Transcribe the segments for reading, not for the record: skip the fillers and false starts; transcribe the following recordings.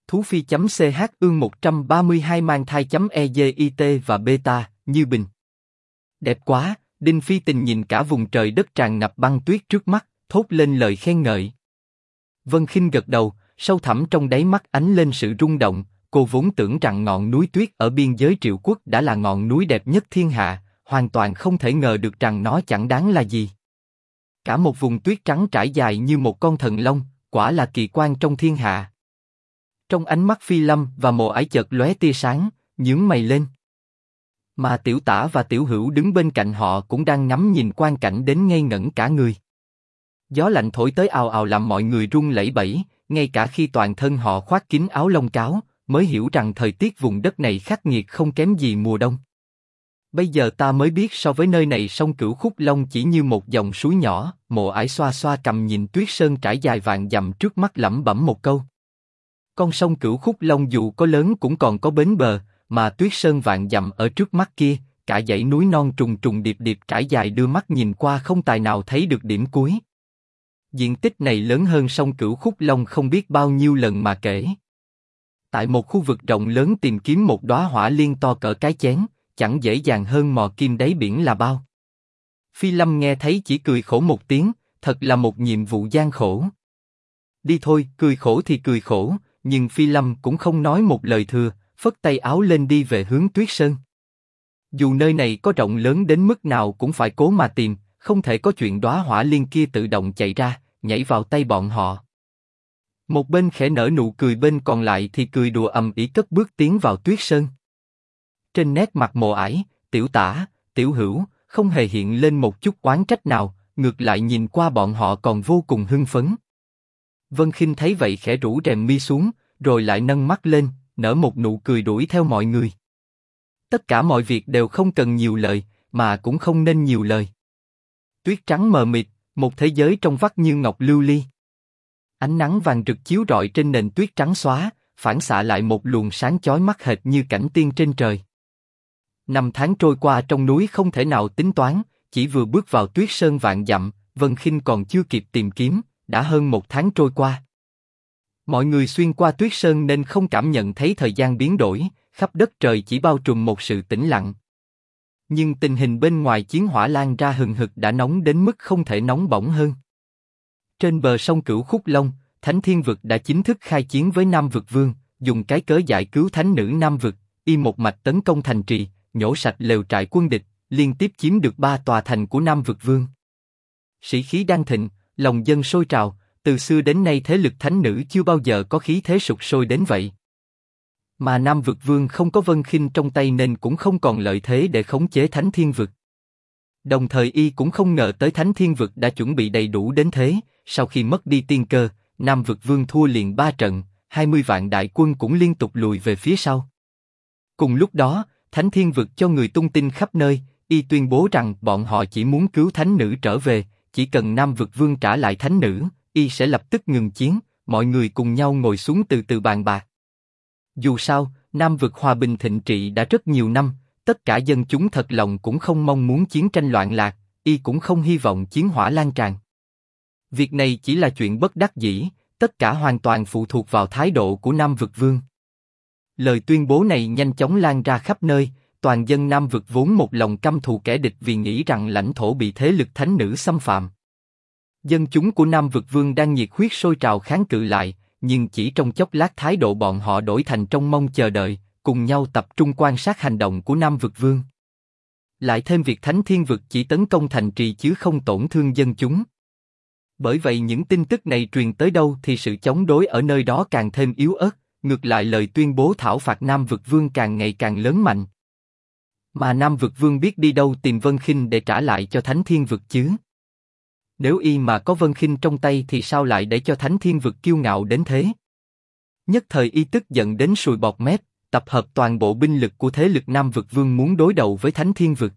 Thú Phi.ch ương 132 mang thai.EGIT và beta, Như Bình. Đẹp quá, Đinh Phi Tình nhìn cả vùng trời đất tràn ngập băng tuyết trước mắt, thốt lên lời khen ngợi. Vân Khinh gật đầu, sâu thẳm trong đáy mắt ánh lên sự rung động. Cô vốn tưởng rằng ngọn núi tuyết ở biên giới Triệu Quốc đã là ngọn núi đẹp nhất thiên hạ, hoàn toàn không thể ngờ được rằng nó chẳng đáng là gì. Cả một vùng tuyết trắng trải dài như một con thần long, quả là kỳ quan trong thiên hạ. Trong ánh mắt Phi Lâm và Mộ Ải chợt lóe tia sáng, nhướng mày lên. Mà Tiểu Tả và Tiểu Hữu đứng bên cạnh họ cũng đang ngắm nhìn quang cảnh đến ngây ngẩn cả người. Gió lạnh thổi tới ào ào làm mọi người run lẩy bẩy, ngay cả khi toàn thân họ khoác kín áo lông cáo, mới hiểu rằng thời tiết vùng đất này khắc nghiệt không kém gì mùa đông. Bây giờ ta mới biết so với nơi này sông Cửu Khúc Long chỉ như một dòng suối nhỏ. Mộ Ải xoa xoa cằm nhìn tuyết sơn trải dài vạn dặm trước mắt lẩm bẩm một câu. Con sông Cửu Khúc Long dù có lớn cũng còn có bến bờ, mà tuyết sơn vạn dặm ở trước mắt kia, cả dãy núi non trùng trùng điệp điệp trải dài đưa mắt nhìn qua không tài nào thấy được điểm cuối. Diện tích này lớn hơn sông Cửu Khúc Long không biết bao nhiêu lần mà kể. Tại một khu vực rộng lớn tìm kiếm một đóa hỏa liên to cỡ cái chén, chẳng dễ dàng hơn mò kim đáy biển là bao. Phi Lâm nghe thấy chỉ cười khổ một tiếng, thật là một nhiệm vụ gian khổ. Đi thôi, cười khổ thì cười khổ, nhưng Phi Lâm cũng không nói một lời thừa, phất tay áo lên đi về hướng Tuyết Sơn. Dù nơi này có rộng lớn đến mức nào cũng phải cố mà tìm, không thể có chuyện đóa hỏa liên kia tự động chạy ra, nhảy vào tay bọn họ. Một bên khẽ nở nụ cười, bên còn lại thì cười đùa ầm ĩ cất bước tiến vào Tuyết Sơn. Trên nét mặt Mộ Ải, Tiểu Tả, Tiểu Hữu không hề hiện lên một chút oán trách nào, ngược lại nhìn qua bọn họ còn vô cùng hưng phấn. Vân Khinh thấy vậy khẽ rũ rèm mi xuống, rồi lại nâng mắt lên, nở một nụ cười đuổi theo mọi người. Tất cả mọi việc đều không cần nhiều lời, mà cũng không nên nhiều lời. Tuyết trắng mờ mịt, một thế giới trong vắt như ngọc lưu ly. Ánh nắng vàng rực chiếu rọi trên nền tuyết trắng xóa, phản xạ lại một luồng sáng chói mắt hệt như cảnh tiên trên trời. 5 tháng trôi qua trong núi không thể nào tính toán, chỉ vừa bước vào Tuyết Sơn vạn dặm, Vân Khinh còn chưa kịp tìm kiếm, đã hơn 1 tháng trôi qua. Mọi người xuyên qua Tuyết Sơn nên không cảm nhận thấy thời gian biến đổi, khắp đất trời chỉ bao trùm một sự tĩnh lặng. Nhưng tình hình bên ngoài chiến hỏa lan ra hừng hực đã nóng đến mức không thể nóng bỏng hơn. Trên bờ sông Cửu Khúc Long, Thánh Thiên Vực đã chính thức khai chiến với Nam Vực Vương, dùng cái cớ giải cứu thánh nữ Nam Vực, y một mạch tấn công thành trì, nhổ sạch lều trại quân địch, liên tiếp chiếm được 3 tòa thành của Nam Vực Vương. Sĩ khí đang thịnh, lòng dân sôi trào, từ xưa đến nay thế lực thánh nữ chưa bao giờ có khí thế sục sôi đến vậy. Mà Nam Vực Vương không có Vân Khinh trong tay nên cũng không còn lợi thế để khống chế Thánh Thiên Vực. Đồng thời y cũng không ngờ tới Thánh Thiên Vực đã chuẩn bị đầy đủ đến thế, sau khi mất đi tiên cơ, Nam Vực Vương thua liền 3 trận, 20 vạn đại quân cũng liên tục lùi về phía sau. Cùng lúc đó, Thánh Thiên Vực cho người tung tin khắp nơi, y tuyên bố rằng bọn họ chỉ muốn cứu thánh nữ trở về, chỉ cần Nam Vực Vương trả lại thánh nữ, y sẽ lập tức ngừng chiến, mọi người cùng nhau ngồi xuống từ từ bàn bạc. Dù sao, Nam Vực hòa bình thịnh trị đã rất nhiều năm, tất cả dân chúng thật lòng cũng không mong muốn chiến tranh loạn lạc, y cũng không hy vọng chiến hỏa lan tràn. Việc này chỉ là chuyện bất đắc dĩ, tất cả hoàn toàn phụ thuộc vào thái độ của Nam Vực Vương. Lời tuyên bố này nhanh chóng lan ra khắp nơi, toàn dân Nam Vực vốn một lòng căm thù kẻ địch vì nghĩ rằng lãnh thổ bị thế lực thánh nữ xâm phạm. Dân chúng của Nam Vực Vương đang nhiệt huyết sôi trào kháng cự lại, nhưng chỉ trong chốc lát thái độ bọn họ đổi thành trông mong chờ đợi, cùng nhau tập trung quan sát hành động của Nam Vực Vương. Lại thêm việc Thánh Thiên Vực chỉ tấn công thành trì chứ không tổn thương dân chúng. Bởi vậy những tin tức này truyền tới đâu thì sự chống đối ở nơi đó càng thêm yếu ớt, ngược lại lời tuyên bố thảo phạt Nam Vực Vương càng ngày càng lớn mạnh. Mà Nam Vực Vương biết đi đâu tìm Vân Khinh để trả lại cho Thánh Thiên Vực chứ? Nếu y mà có Vân Khinh trong tay thì sao lại để cho Thánh Thiên Vực kiêu ngạo đến thế? Nhất thời y tức giận đến sùi bọt mép, tập hợp toàn bộ binh lực của thế lực Nam Vực Vương muốn đối đầu với Thánh Thiên Vực.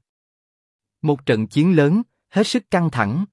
Một trận chiến lớn, hết sức căng thẳng.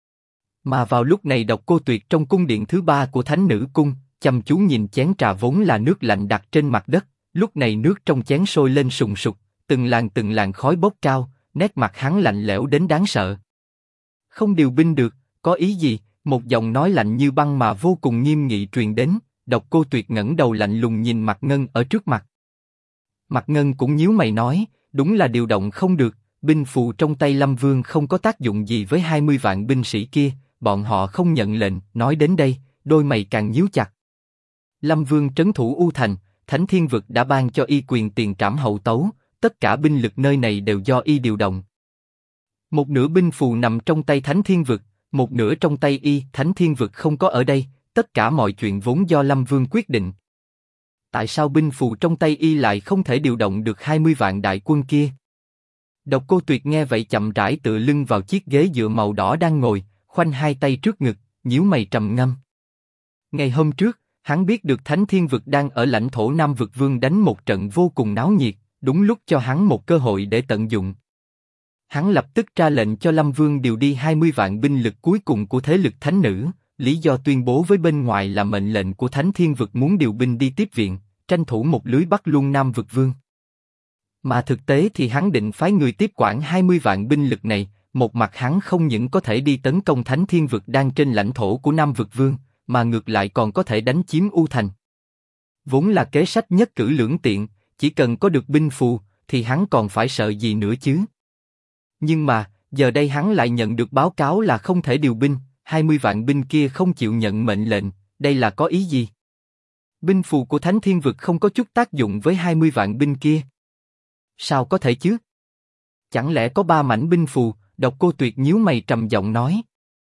Mà vào lúc này Độc Cô Tuyệt trong cung điện thứ 3 của Thánh Nữ Cung, chăm chú nhìn chén trà vốn là nước lạnh đặt trên mặt đất, lúc này nước trong chén sôi lên sùng sục, từng làn khói bốc cao, nét mặt hắn lạnh lẽo đến đáng sợ. Không điều binh được, có ý gì? Một giọng nói lạnh như băng mà vô cùng nghiêm nghị truyền đến, Độc Cô Tuyệt ngẩng đầu lạnh lùng nhìn Mạc Ngân ở trước mặt. Mạc Ngân cũng nhíu mày nói, đúng là điều động không được, binh phù trong tay Lâm Vương không có tác dụng gì với 20 vạn binh sĩ kia, bọn họ không nhận lệnh. Nói đến đây, đôi mày càng nhíu chặt. Lâm Vương trấn thủ U Thành, Thánh Thiên Vực đã ban cho y quyền tiền trảm hậu tấu, tất cả binh lực nơi này đều do y điều động. Một nửa binh phù nằm trong tay Thánh Thiên Vực, một nửa trong tay y. Thánh Thiên Vực không có ở đây, tất cả mọi chuyện vốn do Lâm Vương quyết định. Tại sao binh phù trong tay y lại không thể điều động được 20 vạn đại quân kia? Độc Cô Tuyệt nghe vậy chậm rãi tựa lưng vào chiếc ghế dựa màu đỏ đang ngồi, khoanh hai tay trước ngực, nhíu mày trầm ngâm. Ngày hôm trước, hắn biết được Thánh Thiên Vực đang ở lãnh thổ Nam Vực Vương đánh một trận vô cùng náo nhiệt, đúng lúc cho hắn một cơ hội để tận dụng. Hắn lập tức ra lệnh cho Lâm Vương điều đi 20 vạn binh lực cuối cùng của thế lực thánh nữ, lý do tuyên bố với bên ngoài là mệnh lệnh của Thánh Thiên Vực muốn điều binh đi tiếp viện, tranh thủ một lưới bắt luôn Nam Vực Vương. Mà thực tế thì hắn định phái người tiếp quản 20 vạn binh lực này, một mặt hắn không những có thể đi tấn công Thánh Thiên Vực đang trên lãnh thổ của Nam Vực Vương, mà ngược lại còn có thể đánh chiếm U Thành. Vốn là kế sách nhất cử lưỡng tiện, chỉ cần có được binh phù, thì hắn còn phải sợ gì nữa chứ? Nhưng mà, giờ đây hắn lại nhận được báo cáo là không thể điều binh, 20 vạn binh kia không chịu nhận mệnh lệnh, đây là có ý gì? Binh phù của Thánh Thiên Vực không có chút tác dụng với 20 vạn binh kia. Sao có thể chứ? Chẳng lẽ có 3 mảnh binh phù? Độc Cô Tuyệt nhíu mày trầm giọng nói.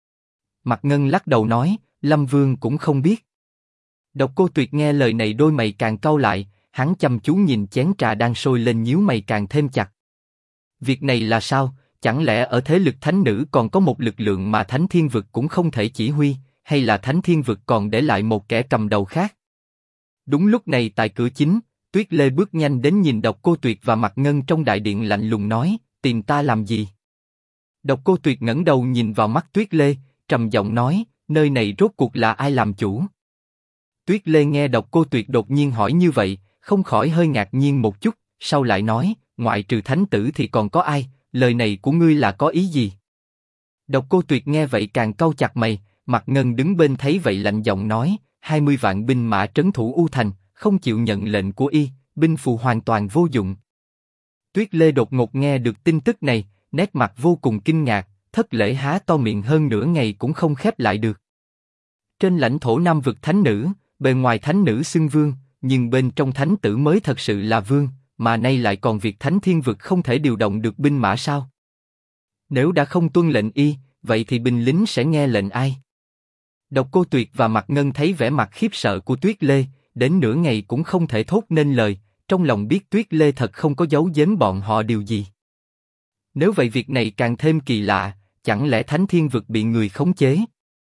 Mạc Ngân lắc đầu nói, Lâm Vương cũng không biết. Độc Cô Tuyệt nghe lời này đôi mày càng cau lại, hắn chăm chú nhìn chén trà đang sôi lên nhíu mày càng thêm chặt. Việc này là sao? Chẳng lẽ ở thế lực thánh nữ còn có một lực lượng mà Thánh Thiên Vực cũng không thể chỉ huy, hay là Thánh Thiên Vực còn để lại một kẻ cầm đầu khác? Đúng lúc này tại cửa chính, Tuyết Lê bước nhanh đến nhìn Độc Cô Tuyệt và Mạc Ngân trong đại điện lạnh lùng nói, tìm ta làm gì? Độc Cô Tuyệt ngẩng đầu nhìn vào mắt Tuyết Lê, trầm giọng nói, nơi này rốt cuộc là ai làm chủ? Tuyết Lê nghe Độc Cô Tuyệt đột nhiên hỏi như vậy, không khỏi hơi ngạc nhiên một chút, sau lại nói, ngoại trừ thánh tử thì còn có ai? Lời này của ngươi là có ý gì? Độc Cô Tuyệt nghe vậy càng cau chặt mày, Mạc Ngân đứng bên thấy vậy lạnh giọng nói, 20 vạn binh mã trấn thủ U Thành, không chịu nhận lệnh của y, binh phù hoàn toàn vô dụng. Tuyết Lê đột ngột nghe được tin tức này, nét mặt vô cùng kinh ngạc, thất lễ há to miệng hơn nửa ngày cũng không khép lại được. Trên lãnh thổ Nam Vực thánh nữ, bề ngoài thánh nữ xưng vương, nhưng bên trong thánh tử mới thật sự là vương, mà nay lại còn việc Thánh Thiên Vực không thể điều động được binh mã sao? Nếu đã không tuân lệnh y, vậy thì binh lính sẽ nghe lệnh ai? Độc Cô Tuyệt và Mạc Ngân thấy vẻ mặt khiếp sợ của Tuyết Lê, đến nửa ngày cũng không thể thốt nên lời, trong lòng biết Tuyết Lê thật không có giấu giếm bọn họ điều gì. Nếu vậy việc này càng thêm kỳ lạ, chẳng lẽ Thánh Thiên Vực bị người khống chế?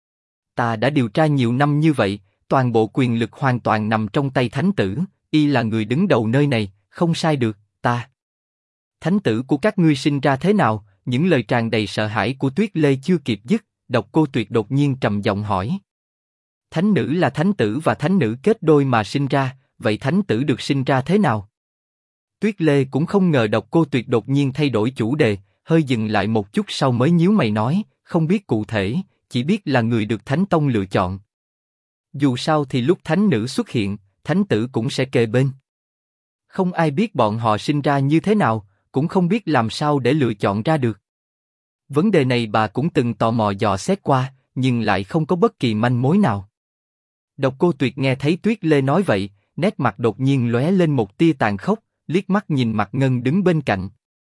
Ta đã điều tra nhiều năm như vậy, toàn bộ quyền lực hoàn toàn nằm trong tay thánh tử, y là người đứng đầu nơi này, không sai được, ta. Thánh tử của các ngươi sinh ra thế nào? Những lời tràn đầy sợ hãi của Tuyết Lê chưa kịp dứt, Độc Cô Tuyệt đột nhiên trầm giọng hỏi. Thánh nữ là thánh tử và thánh nữ kết đôi mà sinh ra, vậy thánh tử được sinh ra thế nào? Tuyết Lê cũng không ngờ Độc Cô Tuyệt đột nhiên thay đổi chủ đề, hơi dừng lại một chút sau mới nhíu mày nói, không biết cụ thể, chỉ biết là người được Thánh Tông lựa chọn. Dù sao thì lúc thánh nữ xuất hiện, thánh tử cũng sẽ kề bên. Không ai biết bọn họ sinh ra như thế nào, cũng không biết làm sao để lựa chọn ra được. Vấn đề này bà cũng từng tò mò dò xét qua, nhưng lại không có bất kỳ manh mối nào. Độc Cô Tuyệt nghe thấy Tuyết Lê nói vậy, nét mặt đột nhiên lóe lên một tia tàn khốc, liếc mắt nhìn Mạc Ngân đứng bên cạnh.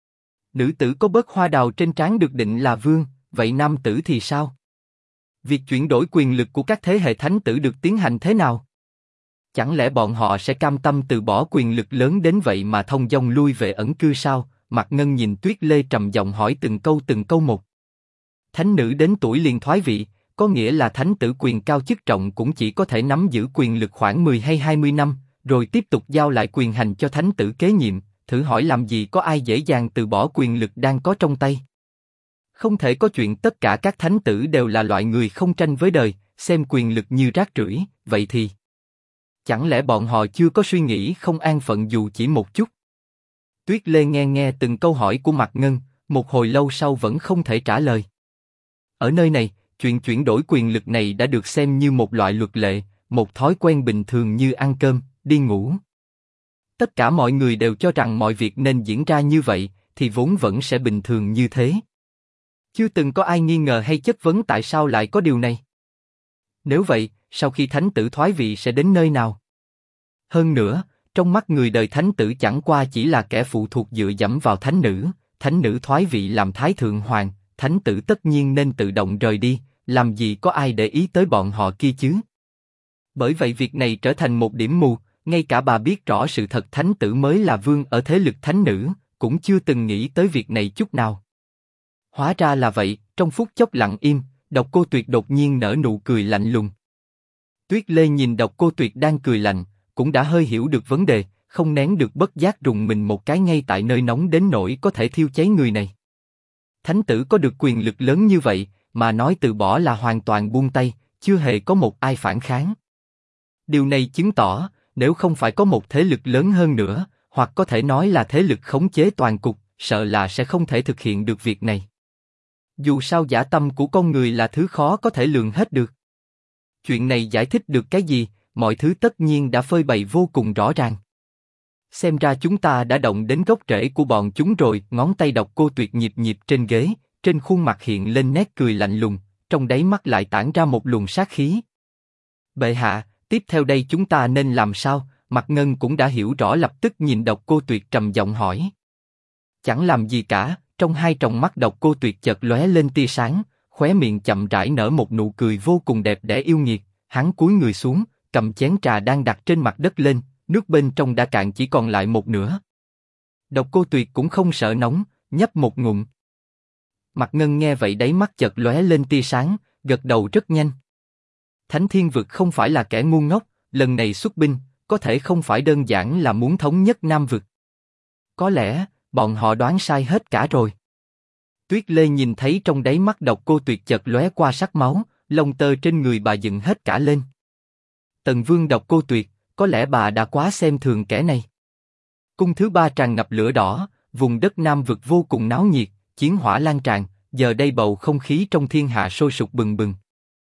Nữ tử có bớt hoa đào trên trán được định là vương, vậy nam tử thì sao? Việc chuyển đổi quyền lực của các thế hệ thánh tử được tiến hành thế nào? Chẳng lẽ bọn họ sẽ cam tâm từ bỏ quyền lực lớn đến vậy mà thông dong lui về ẩn cư sao? Mạc Ngân nhìn Tuyết Lê trầm giọng hỏi từng câu một. Thánh nữ đến tuổi liền thoái vị, có nghĩa là thánh tử quyền cao chức trọng cũng chỉ có thể nắm giữ quyền lực khoảng 10 hay 20 năm, rồi tiếp tục giao lại quyền hành cho thánh tử kế nhiệm. Thử hỏi làm gì có ai dễ dàng từ bỏ quyền lực đang có trong tay? Không thể có chuyện tất cả các thánh tử đều là loại người không tranh với đời, xem quyền lực như rác rưởi, vậy thì chẳng lẽ bọn họ chưa có suy nghĩ không an phận dù chỉ một chút? Tuyết Lê nghe từng câu hỏi của Mạc Ngân, một hồi lâu sau vẫn không thể trả lời. Ở nơi này, chuyện chuyển đổi quyền lực này đã được xem như một loại luật lệ, một thói quen bình thường như ăn cơm, đi ngủ. Tất cả mọi người đều cho rằng mọi việc nên diễn ra như vậy, thì vốn vẫn sẽ bình thường như thế. Chưa từng có ai nghi ngờ hay chất vấn tại sao lại có điều này. Nếu vậy, sau khi thánh tử thoái vị sẽ đến nơi nào? Hơn nữa, trong mắt người đời thánh tử chẳng qua chỉ là kẻ phụ thuộc dựa dẫm vào thánh nữ thoái vị làm thái thượng hoàng, thánh tử tất nhiên nên tự động rời đi, làm gì có ai để ý tới bọn họ kia chứ? Bởi vậy việc này trở thành một điểm mù, ngay cả bà biết rõ sự thật thánh tử mới là vương ở thế lực thánh nữ, cũng chưa từng nghĩ tới việc này chút nào. Hóa ra là vậy, trong phút chốc lặng im, Độc Cô Tuyệt đột nhiên nở nụ cười lạnh lùng. Tuyết Lê nhìn Độc Cô Tuyệt đang cười lạnh, cũng đã hơi hiểu được vấn đề, không nén được bất giác rùng mình một cái ngay tại nơi nóng đến nỗi có thể thiêu cháy người này. Thánh tử có được quyền lực lớn như vậy, mà nói từ bỏ là hoàn toàn buông tay, chưa hề có một ai phản kháng. Điều này chứng tỏ, nếu không phải có một thế lực lớn hơn nữa, hoặc có thể nói là thế lực khống chế toàn cục, sợ là sẽ không thể thực hiện được việc này. Dù sao dã tâm của con người là thứ khó có thể lường hết được. Chuyện này giải thích được cái gì, mọi thứ tất nhiên đã phơi bày vô cùng rõ ràng. Xem ra chúng ta đã động đến gốc rễ của bọn chúng rồi. Ngón tay Độc Cô Tuyệt nhịp nhịp trên ghế, trên khuôn mặt hiện lên nét cười lạnh lùng, trong đáy mắt lại tản ra một luồng sát khí. Bệ hạ, tiếp theo đây chúng ta nên làm sao? Mạc Ngân cũng đã hiểu rõ, lập tức nhìn Độc Cô Tuyệt trầm giọng hỏi. Chẳng làm gì cả. Trong hai tròng mắt Độc Cô Tuyệt chợt lóe lên tia sáng, khóe miệng chậm rãi nở một nụ cười vô cùng đẹp đẽ yêu nghiệt. Hắn cúi người xuống, cầm chén trà đang đặt trên mặt đất lên, nước bên trong đã cạn chỉ còn lại một nửa. Độc Cô Tuyệt cũng không sợ nóng, nhấp một ngụm. Mạc Ngân nghe vậy đáy mắt chợt lóe lên tia sáng, gật đầu rất nhanh. Thánh Thiên Vực không phải là kẻ ngu ngốc, lần này xuất binh, có thể không phải đơn giản là muốn thống nhất Nam Vực. Có lẽ bọn họ đoán sai hết cả rồi. Tuyết Lê nhìn thấy trong đáy mắt Độc Cô Tuyệt chợt lóe qua sắc máu, lông tơ trên người bà dựng hết cả lên. Tần Vương Độc Cô Tuyệt, có lẽ bà đã quá xem thường kẻ này. Cung thứ ba tràn ngập lửa đỏ, vùng đất Nam Vực vô cùng náo nhiệt, chiến hỏa lan tràn, giờ đây bầu không khí trong thiên hạ sôi sục bừng bừng.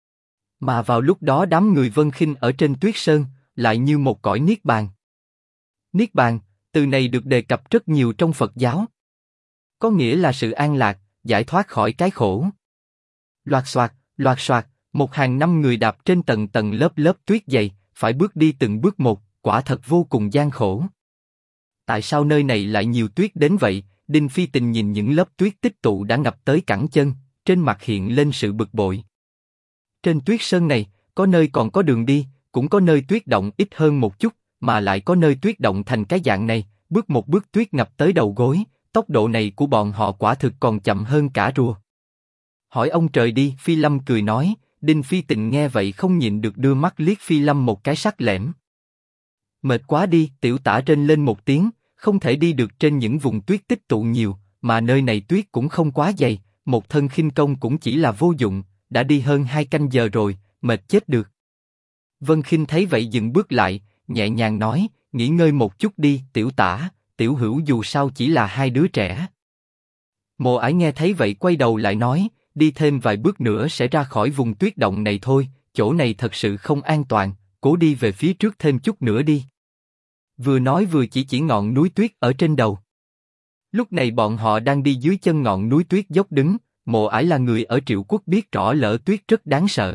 Mà vào lúc đó đám người Vân Khinh ở trên Tuyết Sơn, lại như một cõi niết bàn. Niết bàn, từ này được đề cập rất nhiều trong Phật giáo. Có nghĩa là sự an lạc, giải thoát khỏi cái khổ. Loạt xoạt, một hàng năm người đạp trên tầng tầng lớp lớp tuyết dày, phải bước đi từng bước một, quả thật vô cùng gian khổ. Tại sao nơi này lại nhiều tuyết đến vậy? Đinh Phi Tình nhìn những lớp tuyết tích tụ đã ngập tới cẳng chân, trên mặt hiện lên sự bực bội. Trên Tuyết Sơn này, có nơi còn có đường đi, cũng có nơi tuyết động ít hơn một chút, mà lại có nơi tuyết động thành cái dạng này, bước một bước tuyết ngập tới đầu gối, tốc độ này của bọn họ quả thực còn chậm hơn cả rùa. Hỏi ông trời đi, Phi Lâm cười nói. Đinh Phi Tình nghe vậy không nhịn được đưa mắt liếc Phi Lâm một cái sắc lẻm. Mệt quá đi, tiểu tả rên lên một tiếng, không thể đi được trên những vùng tuyết tích tụ nhiều, mà nơi này tuyết cũng không quá dày, một thân khinh công cũng chỉ là vô dụng, đã đi hơn 2 canh giờ rồi, mệt chết được. Vân Khinh thấy vậy dừng bước lại, nhẹ nhàng nói, nghỉ ngơi một chút đi, tiểu tả, tiểu hữu dù sao chỉ là hai đứa trẻ. Mộ Ải nghe thấy vậy quay đầu lại nói, đi thêm vài bước nữa sẽ ra khỏi vùng tuyết động này thôi, chỗ này thật sự không an toàn, cố đi về phía trước thêm chút nữa đi. Vừa nói vừa chỉ ngọn núi tuyết ở trên đầu. Lúc này bọn họ đang đi dưới chân ngọn núi tuyết dốc đứng, Mộ Ải là người ở Triệu Quốc biết rõ lở tuyết rất đáng sợ.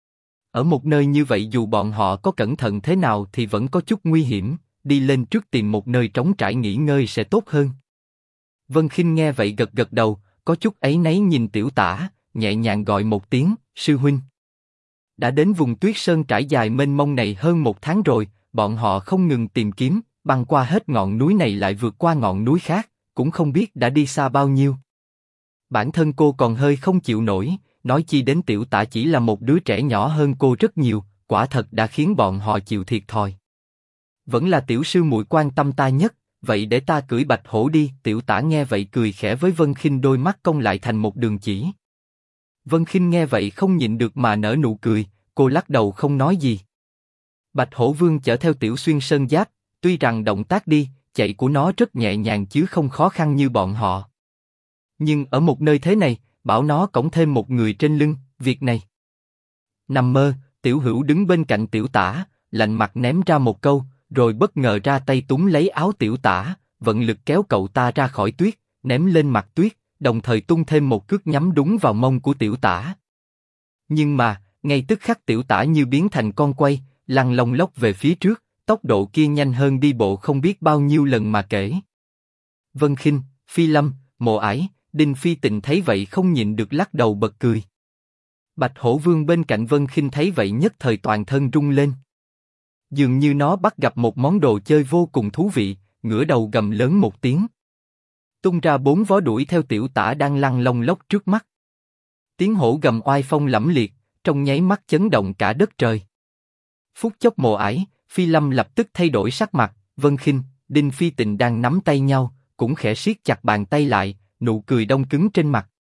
Ở một nơi như vậy dù bọn họ có cẩn thận thế nào thì vẫn có chút nguy hiểm, đi lên trước tìm một nơi trống trải nghỉ ngơi sẽ tốt hơn. Vân Khinh nghe vậy gật gật đầu, có chút áy náy nhìn tiểu tả, nhẹ nhàng gọi một tiếng, sư huynh. Đã đến vùng Tuyết Sơn trải dài mênh mông này hơn 1 tháng rồi, bọn họ không ngừng tìm kiếm, băng qua hết ngọn núi này lại vượt qua ngọn núi khác, cũng không biết đã đi xa bao nhiêu. Bản thân cô còn hơi không chịu nổi, nói chi đến tiểu tả chỉ là một đứa trẻ nhỏ hơn cô rất nhiều, quả thật đã khiến bọn họ chịu thiệt thòi. Vẫn là tiểu sư muội quan tâm ta nhất, vậy để ta cưỡi bạch hổ đi. Tiểu tả nghe vậy cười khẽ với Vân Khinh, đôi mắt cong lại thành một đường chỉ. Vân Khinh nghe vậy không nhịn được mà nở nụ cười, cô lắc đầu không nói gì. Bạch hổ vương chở theo tiểu xuyên sơn giáp, tuy rằng động tác đi, chạy của nó rất nhẹ nhàng chứ không khó khăn như bọn họ. Nhưng ở một nơi thế này, bảo nó cõng thêm một người trên lưng, việc này. Nằm mơ, Tiểu Hữu đứng bên cạnh Tiểu Tả, lạnh mặt ném ra một câu, rồi bất ngờ ra tay túm lấy áo Tiểu Tả, vận lực kéo cậu ta ra khỏi tuyết, ném lên mặt tuyết, đồng thời tung thêm một cước nhắm đúng vào mông của Tiểu Tả. Nhưng mà, ngay tức khắc Tiểu Tả như biến thành con quay, lăn lông lốc về phía trước, tốc độ kia nhanh hơn đi bộ không biết bao nhiêu lần mà kể. Vân Khinh, Phi Lâm, Mộ Ải, Đinh Phi Tịnh thấy vậy không nhịn được lắc đầu bật cười. Bạch Hổ Vương bên cạnh Vân Khinh thấy vậy nhất thời toàn thân rung lên. Dường như nó bắt gặp một món đồ chơi vô cùng thú vị, ngửa đầu gầm lớn một tiếng. Tung ra 4 vó đuổi theo Tiểu Tả đang lăn lông lốc trước mắt. Tiếng hổ gầm oai phong lẫm liệt, trong nháy mắt chấn động cả đất trời. Phút chốc Mộ Ải, Phi Lâm lập tức thay đổi sắc mặt, Vân Khinh, Đinh Phi Tịnh đang nắm tay nhau, cũng khẽ siết chặt bàn tay lại, nụ cười đông cứng trên mặt.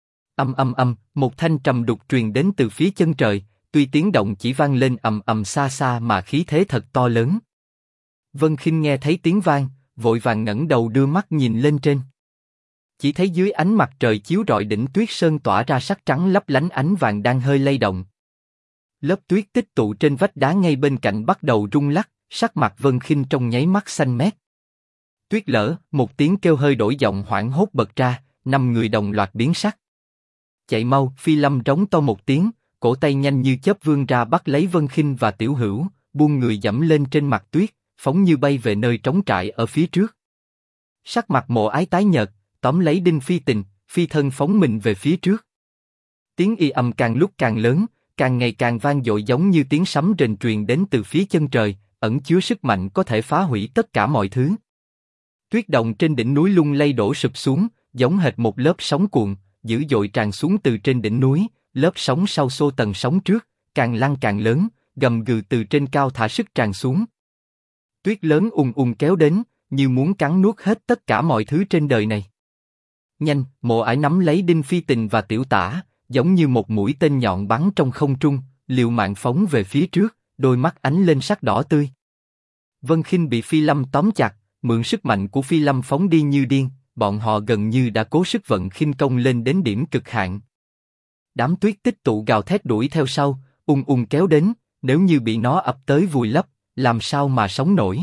Một thanh trầm đục truyền đến từ phía chân trời, tuy tiếng động chỉ vang lên ầm ầm xa xa mà khí thế thật to lớn. Vân Khinh nghe thấy tiếng vang, vội vàng ngẩng đầu đưa mắt nhìn lên trên. Chỉ thấy dưới ánh mặt trời chiếu rọi đỉnh tuyết sơn tỏa ra sắc trắng lấp lánh ánh vàng đang hơi lay động. Lớp tuyết tích tụ trên vách đá ngay bên cạnh bắt đầu rung lắc, sắc mặt Vân Khinh trong nháy mắt xanh mét. Tuyết lở, một tiếng kêu hơi đổi giọng hoảng hốt bật ra, 5 người đồng loạt biến sắc. Chạy mau! Phi Lâm rống to một tiếng, cổ tay nhanh như chớp vươn ra bắt lấy Vân Khinh và Tiểu Hữu, buông người dẫm lên trên mặt tuyết, phóng như bay về nơi trống trại ở phía trước. Sắc mặt Mộ Ái tái nhợt, tóm lấy Đinh Phi Tịnh, phi thân phóng mình về phía trước. Tiếng y ầm càng lúc càng lớn, càng ngày càng vang dội giống như tiếng sấm rền truyền đến từ phía chân trời, ẩn chứa sức mạnh có thể phá hủy tất cả mọi thứ. Tuyết động trên đỉnh núi lung lay đổ sụp xuống, giống hệt một lớp sóng cuộn, dữ dội tràn xuống từ trên đỉnh núi. Lớp sóng sau xô tầng sóng trước, càng lăn càng lớn, gầm gừ từ trên cao thả sức tràn xuống. Tuyết lớn kéo đến, như muốn cắn nuốt hết tất cả mọi thứ trên đời này. Nhanh! Mộ Ải nắm lấy Đinh Phi Tịnh và Tiểu Tả, giống như một mũi tên nhọn bắn trong không trung, liều mạng phóng về phía trước, đôi mắt ánh lên sắc đỏ tươi. Vân Khinh bị Phi Lâm tóm chặt, mượn sức mạnh của Phi Lâm phóng đi như điên, bọn họ gần như đã cố sức vận khinh công lên đến điểm cực hạn. Đám tuyết tích tụ gào thét đuổi theo sau, kéo đến, nếu như bị nó ập tới vùi lấp, làm sao mà sống nổi.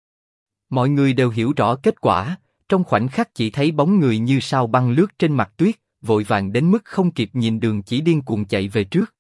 Mọi người đều hiểu rõ kết quả, trong khoảnh khắc chỉ thấy bóng người như sao băng lướt trên mặt tuyết, vội vàng đến mức không kịp nhìn đường chỉ điên cuồng chạy về trước.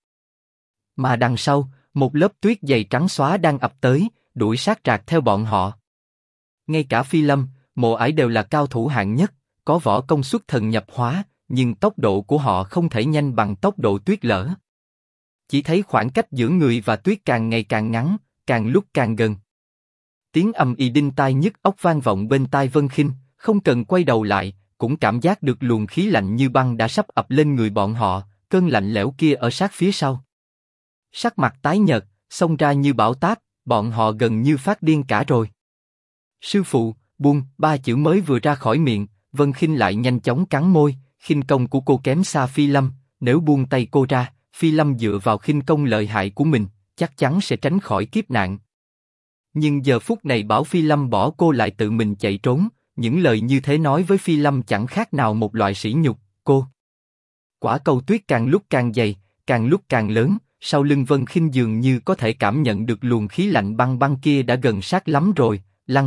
Mà đằng sau, một lớp tuyết dày trắng xóa đang ập tới, đuổi sát rạc theo bọn họ. Ngay cả Phi Lâm, Mộ Ải đều là cao thủ hạng nhất, có võ công xuất thần nhập hóa, nhưng tốc độ của họ không thể nhanh bằng tốc độ tuyết lở. Chỉ thấy khoảng cách giữa người và tuyết càng ngày càng ngắn, càng lúc càng gần. Tiếng ầm ĩ đinh tai nhức óc vang vọng bên tai Vân Khinh, không cần quay đầu lại, cũng cảm giác được luồng khí lạnh như băng đã sắp ập lên người bọn họ, cơn lạnh lẽo kia ở sát phía sau. Sắc mặt tái nhợt, xông ra như bão táp, bọn họ gần như phát điên cả rồi. Sư phụ, buông! 3 chữ mới vừa ra khỏi miệng, Vân Khinh lại nhanh chóng cắn môi. Khinh công của cô kém xa Phi Lâm, nếu buông tay cô ra, Phi Lâm dựa vào khinh công lợi hại của mình, chắc chắn sẽ tránh khỏi kiếp nạn. Nhưng giờ phút này bảo Phi Lâm bỏ cô lại tự mình chạy trốn, những lời như thế nói với Phi Lâm chẳng khác nào một loại sỉ nhục. Cô! Quả cầu tuyết càng lúc càng dày, càng lúc càng lớn, sau lưng Vân Khinh dường như có thể cảm nhận được luồng khí lạnh băng băng kia đã gần sát lắm rồi,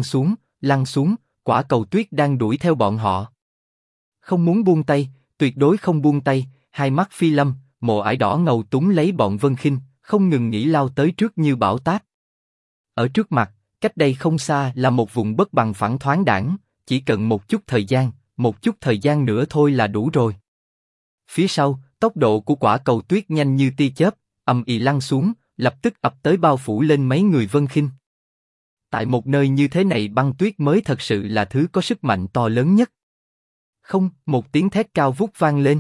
lăn xuống, quả cầu tuyết đang đuổi theo bọn họ. Không muốn buông tay, tuyệt đối không buông tay, hai mắt Phi Lâm, Mộ Ải đỏ ngầu túm lấy bọn Vân Khinh, không ngừng nghỉ lao tới trước như bão táp. Ở trước mặt, cách đây không xa là một vùng bất bằng phẳng thoáng đãng, chỉ cần một chút thời gian nữa thôi là đủ rồi. Phía sau, tốc độ của quả cầu tuyết nhanh như tia chớp, ầm ì lăn xuống, lập tức ập tới bao phủ lên mấy người Vân Khinh. Tại một nơi như thế này băng tuyết mới thật sự là thứ có sức mạnh to lớn nhất. Không, một tiếng thét cao vút vang lên.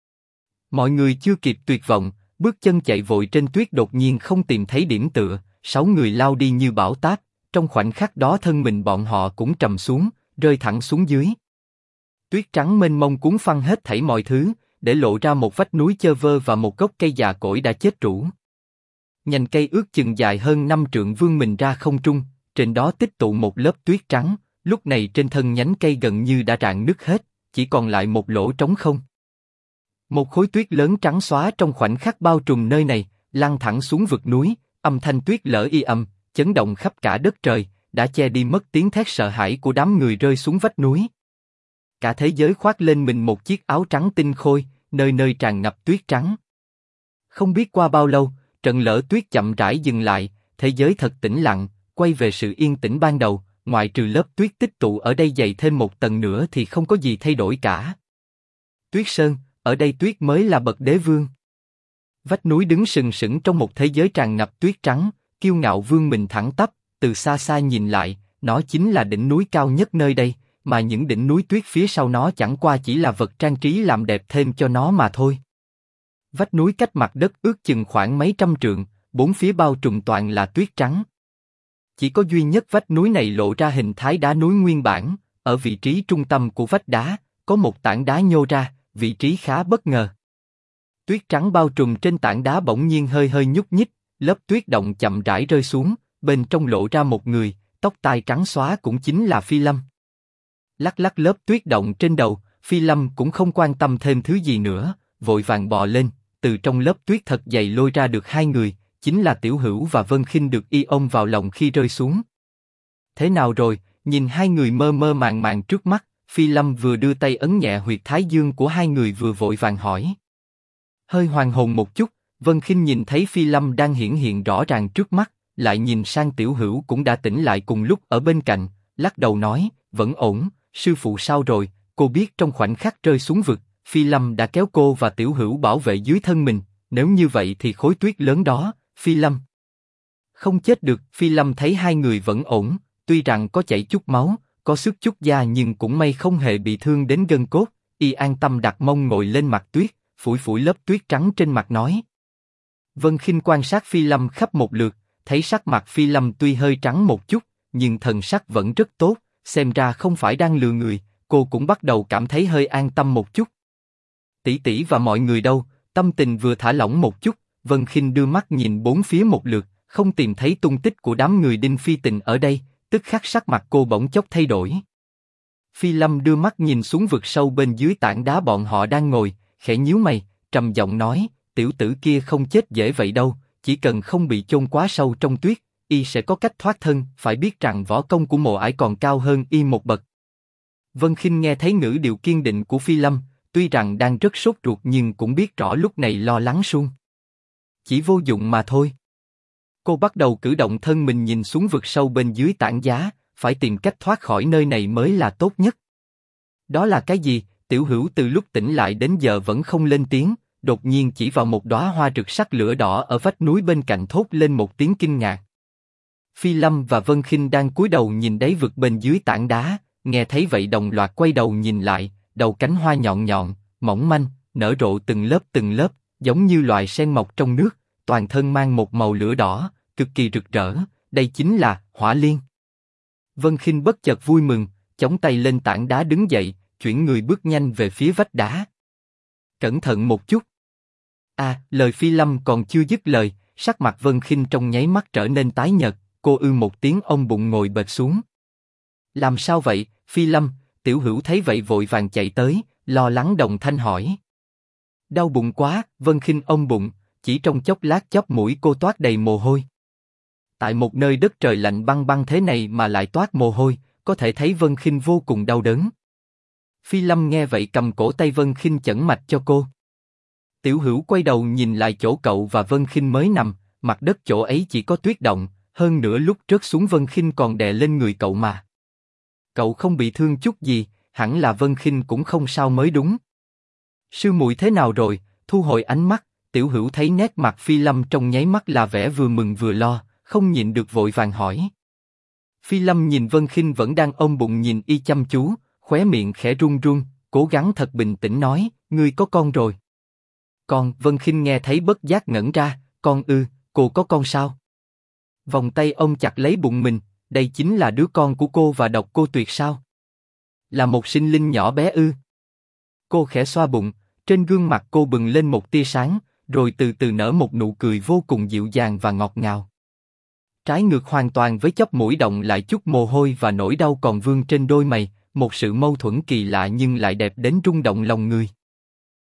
Mọi người chưa kịp tuyệt vọng, bước chân chạy vội trên tuyết đột nhiên không tìm thấy điểm tựa, 6 người lao đi như bão táp, trong khoảnh khắc đó thân mình bọn họ cũng trầm xuống, rơi thẳng xuống dưới. Tuyết trắng mênh mông cuốn phăng hết thảy mọi thứ, để lộ ra một vách núi chơ vơ và một gốc cây già cỗi đã chết rũ. Nhành cây ước chừng dài hơn 5 trượng vươn mình ra không trung, trên đó tích tụ một lớp tuyết trắng, lúc này trên thân nhánh cây gần như đã rạn nứt hết, chỉ còn lại một lỗ trống không. Một khối tuyết lớn trắng xóa trong khoảnh khắc bao trùm nơi này, lăn thẳng xuống vực núi, âm thanh tuyết lở y ầm, chấn động khắp cả đất trời, đã che đi mất tiếng thét sợ hãi của đám người rơi xuống vách núi. Cả thế giới khoác lên mình một chiếc áo trắng tinh khôi, nơi nơi tràn ngập tuyết trắng. Không biết qua bao lâu, trận lở tuyết chậm rãi dừng lại, thế giới thật tĩnh lặng, quay về sự yên tĩnh ban đầu, ngoại trừ lớp tuyết tích tụ ở đây dày thêm một tầng nữa thì không có gì thay đổi cả. Tuyết Sơn, ở đây tuyết mới là bậc đế vương. Vách núi đứng sừng sững trong một thế giới tràn ngập tuyết trắng, kiêu ngạo vươn mình thẳng tắp, từ xa xa nhìn lại, nó chính là đỉnh núi cao nhất nơi đây, mà những đỉnh núi tuyết phía sau nó chẳng qua chỉ là vật trang trí làm đẹp thêm cho nó mà thôi. Vách núi cách mặt đất ước chừng khoảng mấy trăm trượng, bốn phía bao trùm toàn là tuyết trắng. Chỉ có duy nhất vách núi này lộ ra hình thái đá núi nguyên bản, ở vị trí trung tâm của vách đá, có một tảng đá nhô ra, vị trí khá bất ngờ. Tuyết trắng bao trùm trên tảng đá bỗng nhiên hơi hơi nhúc nhích, lớp tuyết động chậm rãi rơi xuống, bên trong lộ ra một người, tóc tai trắng xóa cũng chính là Phi Lâm. Lắc lắc lớp tuyết động trên đầu, Phi Lâm cũng không quan tâm thêm thứ gì nữa, vội vàng bò lên, từ trong lớp tuyết thật dày lôi ra được hai người, chính là Tiểu Hữu và Vân Khinh được y ôm vào lòng khi rơi xuống. Thế nào rồi? Nhìn hai người mơ mơ màng màng trước mắt, Phi Lâm vừa đưa tay ấn nhẹ huyệt thái dương của hai người vừa vội vàng hỏi. Hơi hoàn hồn một chút, Vân Khinh nhìn thấy Phi Lâm đang hiển hiện rõ ràng trước mắt, lại nhìn sang Tiểu Hữu cũng đã tỉnh lại cùng lúc ở bên cạnh, lắc đầu nói, vẫn ổn, sư phụ sao rồi? Cô biết trong khoảnh khắc rơi xuống vực, Phi Lâm đã kéo cô và Tiểu Hữu bảo vệ dưới thân mình, nếu như vậy thì khối tuyết lớn đó, Phi Lâm không chết được. Phi Lâm thấy hai người vẫn ổn, tuy rằng có chảy chút máu, có xước chút da nhưng cũng may không hề bị thương đến gân cốt, y an tâm đặt mông ngồi lên mặt tuyết, phủi phủi lớp tuyết trắng trên mặt nói. Vân Khinh quan sát Phi Lâm khắp một lượt, thấy sắc mặt Phi Lâm tuy hơi trắng một chút, nhưng thần sắc vẫn rất tốt, xem ra không phải đang lừa người, cô cũng bắt đầu cảm thấy hơi an tâm một chút. Tỷ tỷ và mọi người đâu? Tâm tình vừa thả lỏng một chút, Vân Khinh đưa mắt nhìn bốn phía một lượt, không tìm thấy tung tích của đám người Đinh Phi Tình ở đây, tức khắc sắc mặt cô bỗng chốc thay đổi. Phi Lâm đưa mắt nhìn xuống vực sâu bên dưới tảng đá bọn họ đang ngồi, khẽ nhíu mày, trầm giọng nói, tiểu tử kia không chết dễ vậy đâu, chỉ cần không bị chôn quá sâu trong tuyết, y sẽ có cách thoát thân. Phải biết rằng võ công của Mộ Ải còn cao hơn y một bậc. Vân Khinh nghe thấy ngữ điệu kiên định của Phi Lâm, tuy rằng đang rất sốt ruột nhưng cũng biết rõ lúc này lo lắng suông chỉ vô dụng mà thôi. Cô bắt đầu cử động thân mình nhìn xuống vực sâu bên dưới tảng đá, phải tìm cách thoát khỏi nơi này mới là tốt nhất. Đó là cái gì? Tiểu Hữu từ lúc tỉnh lại đến giờ vẫn không lên tiếng, đột nhiên chỉ vào một đóa hoa rực sắc lửa đỏ ở vách núi bên cạnh thốt lên một tiếng kinh ngạc. Phi Lâm và Vân Khinh đang cúi đầu nhìn đáy vực bên dưới tảng đá, nghe thấy vậy đồng loạt quay đầu nhìn lại, đầu cánh hoa nhọn nhọn, mỏng manh, nở rộ từng lớp, giống như loài sen mọc trong nước, toàn thân mang một màu lửa đỏ, cực kỳ rực rỡ, đây chính là hỏa liên. Vân Khinh bất chợt vui mừng, chống tay lên tảng đá đứng dậy, chuyển người bước nhanh về phía vách đá. Cẩn thận một chút. Lời Phi Lâm còn chưa dứt lời, sắc mặt Vân Khinh trong nháy mắt trở nên tái nhợt, cô một tiếng ôm bụng ngồi bệt xuống. Làm sao vậy, Phi Lâm? Tiểu Hữu thấy vậy vội vàng chạy tới, lo lắng đồng thanh hỏi. Đau bụng quá. Vân Khinh ôm bụng, chỉ trong chốc lát chóp mũi cô toát đầy mồ hôi. Tại một nơi đất trời lạnh băng băng thế này mà lại toát mồ hôi, có thể thấy Vân Khinh vô cùng đau đớn. Phi Lâm nghe vậy cầm cổ tay Vân Khinh chẩn mạch cho cô. Tiểu Hữu quay đầu nhìn lại chỗ cậu và Vân Khinh mới nằm, mặt đất chỗ ấy chỉ có tuyết động, hơn nữa lúc rớt xuống Vân Khinh còn đè lên người cậu mà. Cậu không bị thương chút gì, hẳn là Vân Khinh cũng không sao mới đúng. Sư muội thế nào rồi? Thu hồi ánh mắt, Tiểu Hữu thấy nét mặt Phi Lâm trong nháy mắt là vẻ vừa mừng vừa lo, không nhịn được vội vàng hỏi. Phi Lâm nhìn Vân Khinh vẫn đang ôm bụng nhìn y chăm chú, khóe miệng khẽ run run, cố gắng thật bình tĩnh nói, ngươi có con rồi. Con? Vân Khinh nghe thấy bất giác ngẩn ra, con ư? Cô có con sao? Vòng tay ôm chặt lấy bụng mình, đây chính là đứa con của cô và Độc Cô Tuyệt sao? Là một sinh linh nhỏ bé ư? Cô khẽ xoa bụng, trên gương mặt cô bừng lên một tia sáng, rồi từ từ nở một nụ cười vô cùng dịu dàng và ngọt ngào. Trái ngược hoàn toàn với chóp mũi động lại chút mồ hôi và nỗi đau còn vương trên đôi mày, một sự mâu thuẫn kỳ lạ nhưng lại đẹp đến rung động lòng người.